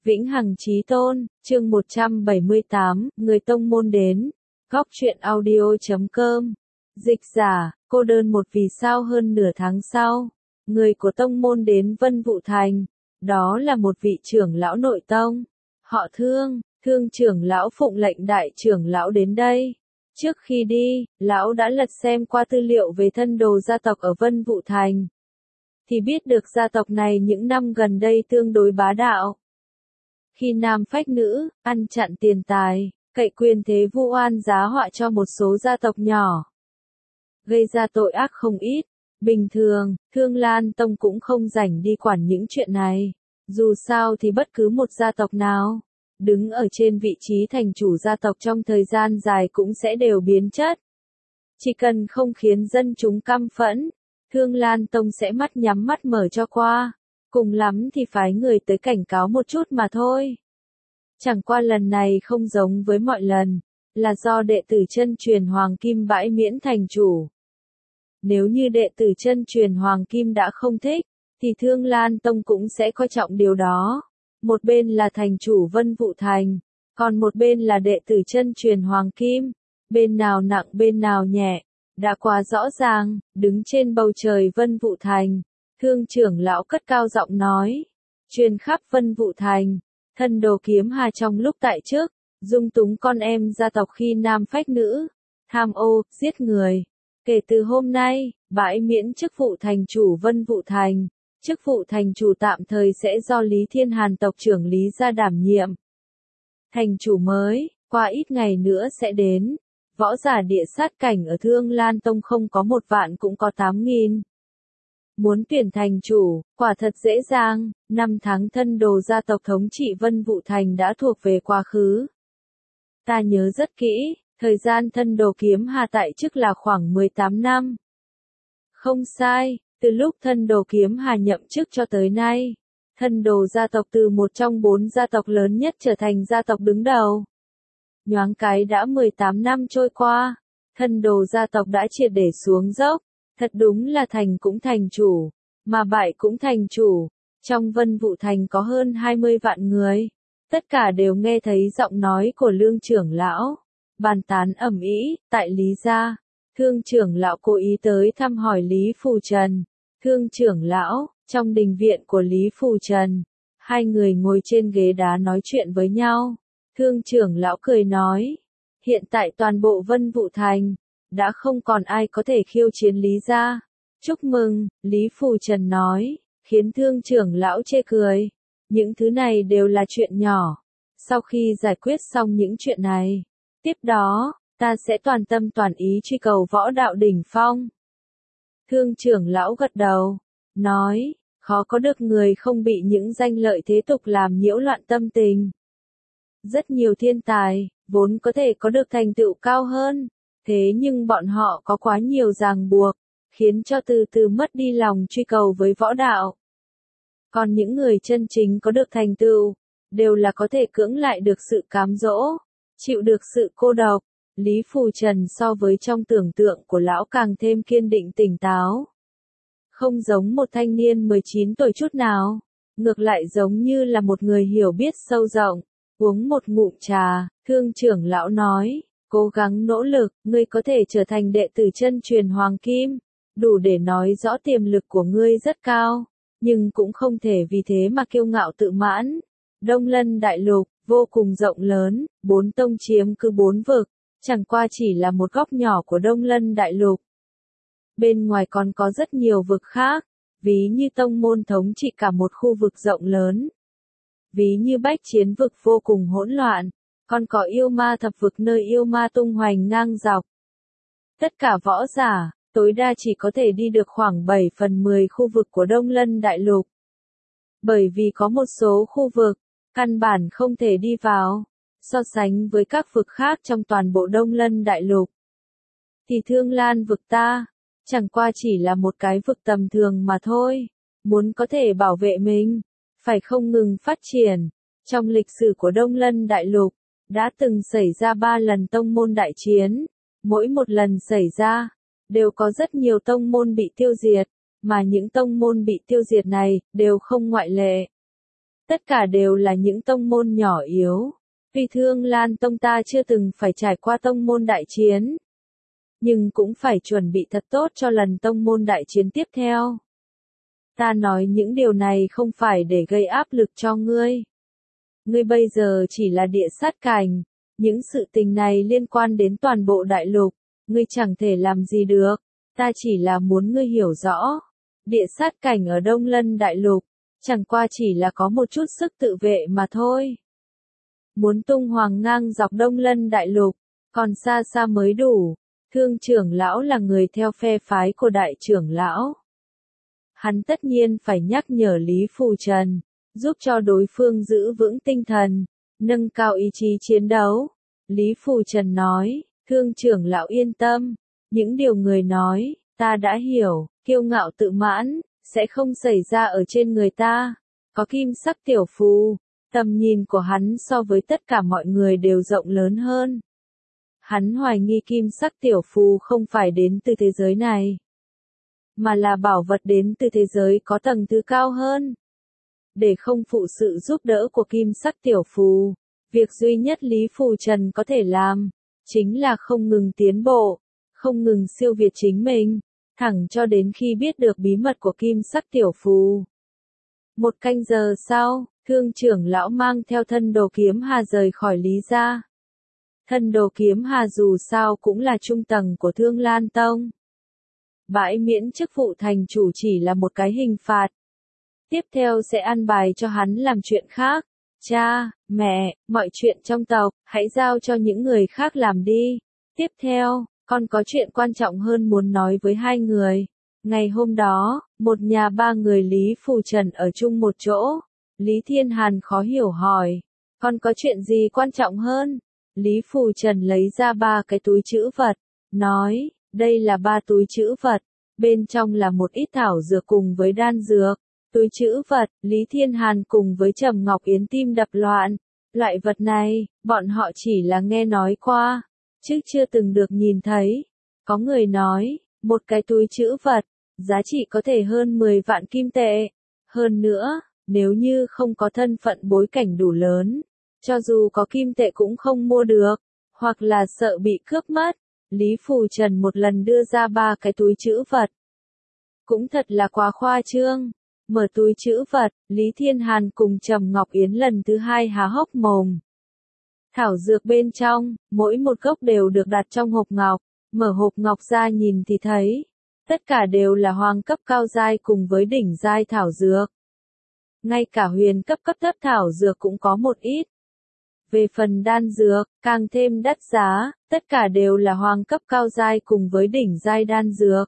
Vĩnh Hằng Chí Tôn, chương 178, người tông môn đến. Góc truyện audio.com. Dịch giả, cô đơn một vì sao hơn nửa tháng sau. Người của tông môn đến Vân Vũ Thành. Đó là một vị trưởng lão nội tông. Họ Thương, Thương trưởng lão phụng lệnh đại trưởng lão đến đây. Trước khi đi, lão đã lật xem qua tư liệu về thân đồ gia tộc ở Vân Vũ Thành. Thì biết được gia tộc này những năm gần đây tương đối bá đạo. Khi nam phách nữ, ăn chặn tiền tài, cậy quyền thế vu oan giá họa cho một số gia tộc nhỏ. Gây ra tội ác không ít. Bình thường, Thương Lan Tông cũng không rảnh đi quản những chuyện này. Dù sao thì bất cứ một gia tộc nào đứng ở trên vị trí thành chủ gia tộc trong thời gian dài cũng sẽ đều biến chất. Chỉ cần không khiến dân chúng căm phẫn, Thương Lan Tông sẽ mắt nhắm mắt mở cho qua. Cùng lắm thì phái người tới cảnh cáo một chút mà thôi. Chẳng qua lần này không giống với mọi lần, là do đệ tử chân truyền Hoàng Kim bãi miễn thành chủ. Nếu như đệ tử chân truyền Hoàng Kim đã không thích, thì Thương Lan Tông cũng sẽ coi trọng điều đó. Một bên là thành chủ Vân Vũ Thành, còn một bên là đệ tử chân truyền Hoàng Kim. Bên nào nặng bên nào nhẹ, đã quá rõ ràng. Đứng trên bầu trời Vân Vũ Thành, Thương trưởng lão cất cao giọng nói, truyền khắp Vân Vũ Thành, thân đồ Kiếm Hà trong lúc tại trước, dung túng con em gia tộc khi nam phách nữ, tham ô, giết người. Kể từ hôm nay, bãi miễn chức vụ thành chủ Vân Vũ Thành, chức vụ thành chủ tạm thời sẽ do Lý Thiên Hàn tộc trưởng Lý gia đảm nhiệm. Thành chủ mới, qua ít ngày nữa sẽ đến. Võ giả địa sát cảnh ở Thương Lan Tông không có 1 vạn cũng có 8.000. Muốn tuyển thành chủ, quả thật dễ dàng. 5 tháng thân đồ gia tộc thống trị Vân Vũ Thành đã thuộc về quá khứ. Ta nhớ rất kỹ, thời gian thân đồ Kiếm Hà tại chức là khoảng 18 năm. Không sai, từ lúc thân đồ Kiếm Hà nhậm chức cho tới nay, thân đồ gia tộc từ một trong 4 gia tộc lớn nhất trở thành gia tộc đứng đầu. Nhoáng cái đã 18 năm trôi qua, thân đồ gia tộc đã triệt để xuống dốc. Thật đúng là thành cũng thành chủ, mà bại cũng thành chủ. Trong Vân Vũ Thành có hơn 20 vạn người. Tất cả đều nghe thấy giọng nói của Lương trưởng lão. Bàn tán ầm ĩ, tại Lý gia. Thương trưởng lão cố ý tới thăm hỏi Lý Phù Trần. Thương trưởng lão, trong đình viện của Lý Phù Trần. 2 người ngồi trên ghế đá nói chuyện với nhau. Thương trưởng lão cười nói, hiện tại toàn bộ Vân Vũ Thành đã không còn ai có thể khiêu chiến Lý gia. Chúc mừng, Lý Phù Trần nói, khiến thương trưởng lão chê cười. Những thứ này đều là chuyện nhỏ. Sau khi giải quyết xong những chuyện này, tiếp đó, ta sẽ toàn tâm toàn ý truy cầu võ đạo đỉnh phong. Thương trưởng lão gật đầu, nói, khó có được người không bị những danh lợi thế tục làm nhiễu loạn tâm tình. Rất nhiều thiên tài, vốn có thể có được thành tựu cao hơn. Thế nhưng bọn họ có quá nhiều ràng buộc, khiến cho từ từ mất đi lòng truy cầu với võ đạo. Còn những người chân chính có được thành tựu, đều là có thể cưỡng lại được sự cám dỗ, chịu được sự cô độc. Lý Phù Trần so với trong tưởng tượng của lão càng thêm kiên định tỉnh táo. Không giống một thanh niên 19 tuổi chút nào, ngược lại giống như là một người hiểu biết sâu rộng. Uống một ngụm trà, thương trưởng lão nói, cố gắng nỗ lực, ngươi có thể trở thành đệ tử chân truyền Hoàng Kim, đủ để nói rõ tiềm lực của ngươi rất cao, nhưng cũng không thể vì thế mà kiêu ngạo tự mãn. Đông Lân Đại Lục, vô cùng rộng lớn, 4 tông chiếm cứ 4 vực, chẳng qua chỉ là một góc nhỏ của Đông Lân Đại Lục. Bên ngoài còn có rất nhiều vực khác, ví như tông môn thống trị cả một khu vực rộng lớn. Ví như Bách Chiến vực vô cùng hỗn loạn, còn có yêu ma thập vực nơi yêu ma tung hoành ngang dọc. Tất cả võ giả, tối đa chỉ có thể đi được khoảng 7/10 khu vực của Đông Lân Đại Lục. Bởi vì có một số khu vực, căn bản không thể đi vào, so sánh với các vực khác trong toàn bộ Đông Lân Đại Lục. Thì Thương Lan vực ta, chẳng qua chỉ là một cái vực tầm thường mà thôi, muốn có thể bảo vệ mình, phải không ngừng phát triển. Trong lịch sử của Đông Lân Đại Lục, đã từng xảy ra 3 lần tông môn đại chiến, mỗi một lần xảy ra, đều có rất nhiều tông môn bị tiêu diệt, mà những tông môn bị tiêu diệt này, đều không ngoại lệ. tất cả đều là những tông môn nhỏ yếu. Tuy Thương Lan Tông ta chưa từng phải trải qua tông môn đại chiến, nhưng cũng phải chuẩn bị thật tốt cho lần tông môn đại chiến tiếp theo. Ta nói những điều này không phải để gây áp lực cho ngươi. Ngươi bây giờ chỉ là địa sát cảnh, những sự tình này liên quan đến toàn bộ đại lục, ngươi chẳng thể làm gì được, ta chỉ là muốn ngươi hiểu rõ. Địa sát cảnh ở Đông Lân đại lục, chẳng qua chỉ là có một chút sức tự vệ mà thôi. Muốn tung hoàng ngang dọc Đông Lân đại lục, còn xa xa mới đủ. Thương trưởng lão là người theo phe phái của đại trưởng lão. Hắn tất nhiên phải nhắc nhở Lý Phù Trần, giúp cho đối phương giữ vững tinh thần, nâng cao ý chí chiến đấu. Lý Phù Trần nói, thương trưởng lão yên tâm, những điều người nói, ta đã hiểu, kiêu ngạo tự mãn, sẽ không xảy ra ở trên người ta. Có kim sắc tiểu phù, tầm nhìn của hắn so với tất cả mọi người đều rộng lớn hơn. Hắn hoài nghi kim sắc tiểu phù không phải đến từ thế giới này, mà là bảo vật đến từ thế giới có tầng thứ cao hơn. Để không phụ sự giúp đỡ của kim sắc tiểu phù, việc duy nhất Lý Phù Trần có thể làm, chính là không ngừng tiến bộ, không ngừng siêu việt chính mình, thẳng cho đến khi biết được bí mật của kim sắc tiểu phù. 1 canh giờ sau, thương trưởng lão mang theo thân đồ kiếm hà rời khỏi Lý gia. Thân đồ kiếm hà dù sao cũng là trung tầng của Thương Lan Tông. Bãi miễn chức vụ thành chủ chỉ là một cái hình phạt. Tiếp theo sẽ ăn bài cho hắn làm chuyện khác. Cha, mẹ, mọi chuyện trong tộc, hãy giao cho những người khác làm đi. Tiếp theo, con có chuyện quan trọng hơn muốn nói với hai người. Ngày hôm đó, một nhà 3 người Lý Phù Trần ở chung một chỗ. Lý Thiên Hàn khó hiểu hỏi, con có chuyện gì quan trọng hơn? Lý Phù Trần lấy ra 3 cái túi trữ vật, nói, đây là 3 túi trữ vật, bên trong là một ít thảo dược cùng với đan dược. Túi trữ vật, Lý Thiên Hàn cùng với Trầm Ngọc Yến tim đập loạn. Loại vật này, bọn họ chỉ là nghe nói qua, chứ chưa từng được nhìn thấy. Có người nói, một cái túi trữ vật, giá trị có thể hơn 10 vạn kim tệ. Hơn nữa, nếu như không có thân phận bối cảnh đủ lớn, cho dù có kim tệ cũng không mua được, hoặc là sợ bị cướp mất. Lý Phù Trần một lần đưa ra 3 cái túi trữ vật. Cũng thật là quá khoa trương. Mở túi trữ vật, Lý Thiên Hàn cùng Trầm Ngọc Yến lần thứ 2 há hốc mồm. Thảo dược bên trong, mỗi một gốc đều được đặt trong hộp ngọc. Mở hộp ngọc ra nhìn thì thấy, tất cả đều là hoàng cấp cao giai cùng với đỉnh giai thảo dược. Ngay cả huyền cấp cấp thấp thảo dược cũng có một ít. Về phần đan dược, càng thêm đắt giá, tất cả đều là hoàng cấp cao giai cùng với đỉnh giai đan dược.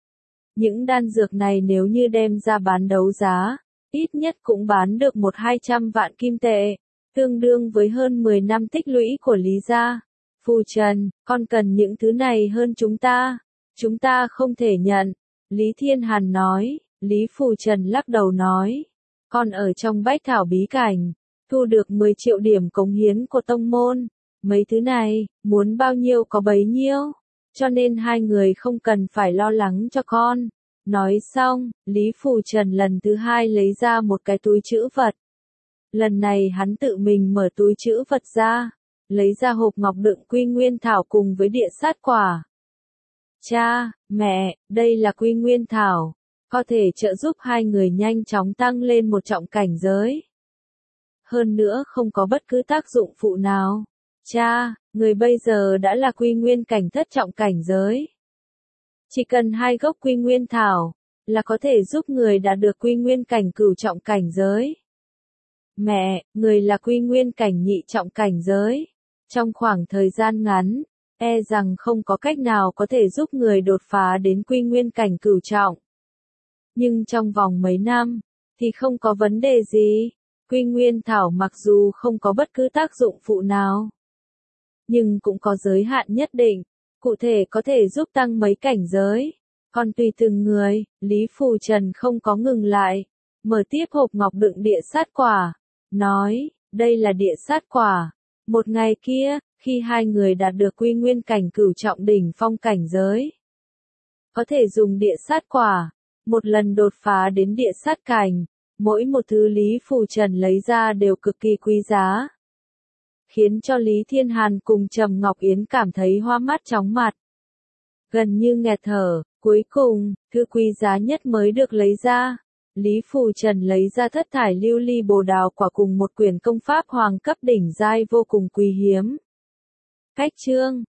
Những đan dược này nếu như đem ra bán đấu giá, ít nhất cũng bán được 100-200 vạn kim tệ, tương đương với hơn 10 năm tích lũy của Lý gia. Phù Trần, con cần những thứ này hơn chúng ta không thể nhận. Lý Thiên Hàn nói, Lý Phù Trần lắc đầu nói, con ở trong Bách Thảo bí cảnh, thu được 10 triệu điểm cống hiến của tông môn, mấy thứ này, muốn bao nhiêu có bấy nhiêu. Cho nên hai người không cần phải lo lắng cho con. Nói xong, Lý Phù Trần lần thứ 2 lấy ra một cái túi trữ vật. Lần này hắn tự mình mở túi trữ vật ra, lấy ra hộp ngọc đựng quy nguyên thảo cùng với địa sát quả. Cha, mẹ, đây là quy nguyên thảo, có thể trợ giúp hai người nhanh chóng tăng lên một trọng cảnh giới. Hơn nữa không có bất cứ tác dụng phụ nào. Cha, người bây giờ đã là quy nguyên cảnh thất trọng cảnh giới. Chỉ cần 2 gốc quy nguyên thảo, là có thể giúp người đạt được quy nguyên cảnh cửu trọng cảnh giới. Mẹ, người là quy nguyên cảnh nhị trọng cảnh giới. Trong khoảng thời gian ngắn, e rằng không có cách nào có thể giúp người đột phá đến quy nguyên cảnh cửu trọng. Nhưng trong vòng mấy năm, thì không có vấn đề gì. Quy nguyên thảo mặc dù không có bất cứ tác dụng phụ nào, nhưng cũng có giới hạn nhất định, cụ thể có thể giúp tăng mấy cảnh giới. Còn tùy từng người, Lý Phù Trần không có ngừng lại, mở tiếp hộp ngọc đựng địa sát quả, nói, đây là địa sát quả. Một ngày kia, khi hai người đạt được quy nguyên cảnh cửu trọng đỉnh phong cảnh giới, có thể dùng địa sát quả, một lần đột phá đến địa sát cảnh, Mỗi một thứ Lý Phù Trần lấy ra đều cực kỳ quý giá, khiến cho Lý Thiên Hàn cùng Trầm Ngọc Yến cảm thấy hoa mắt chóng mặt, gần như nghẹt thở. Cuối cùng, thứ quý giá nhất mới được lấy ra. Lý Phù Trần lấy ra thất thải lưu ly bồ đào quả cùng một quyển công pháp hoàng cấp đỉnh giai vô cùng quý hiếm. Cách chương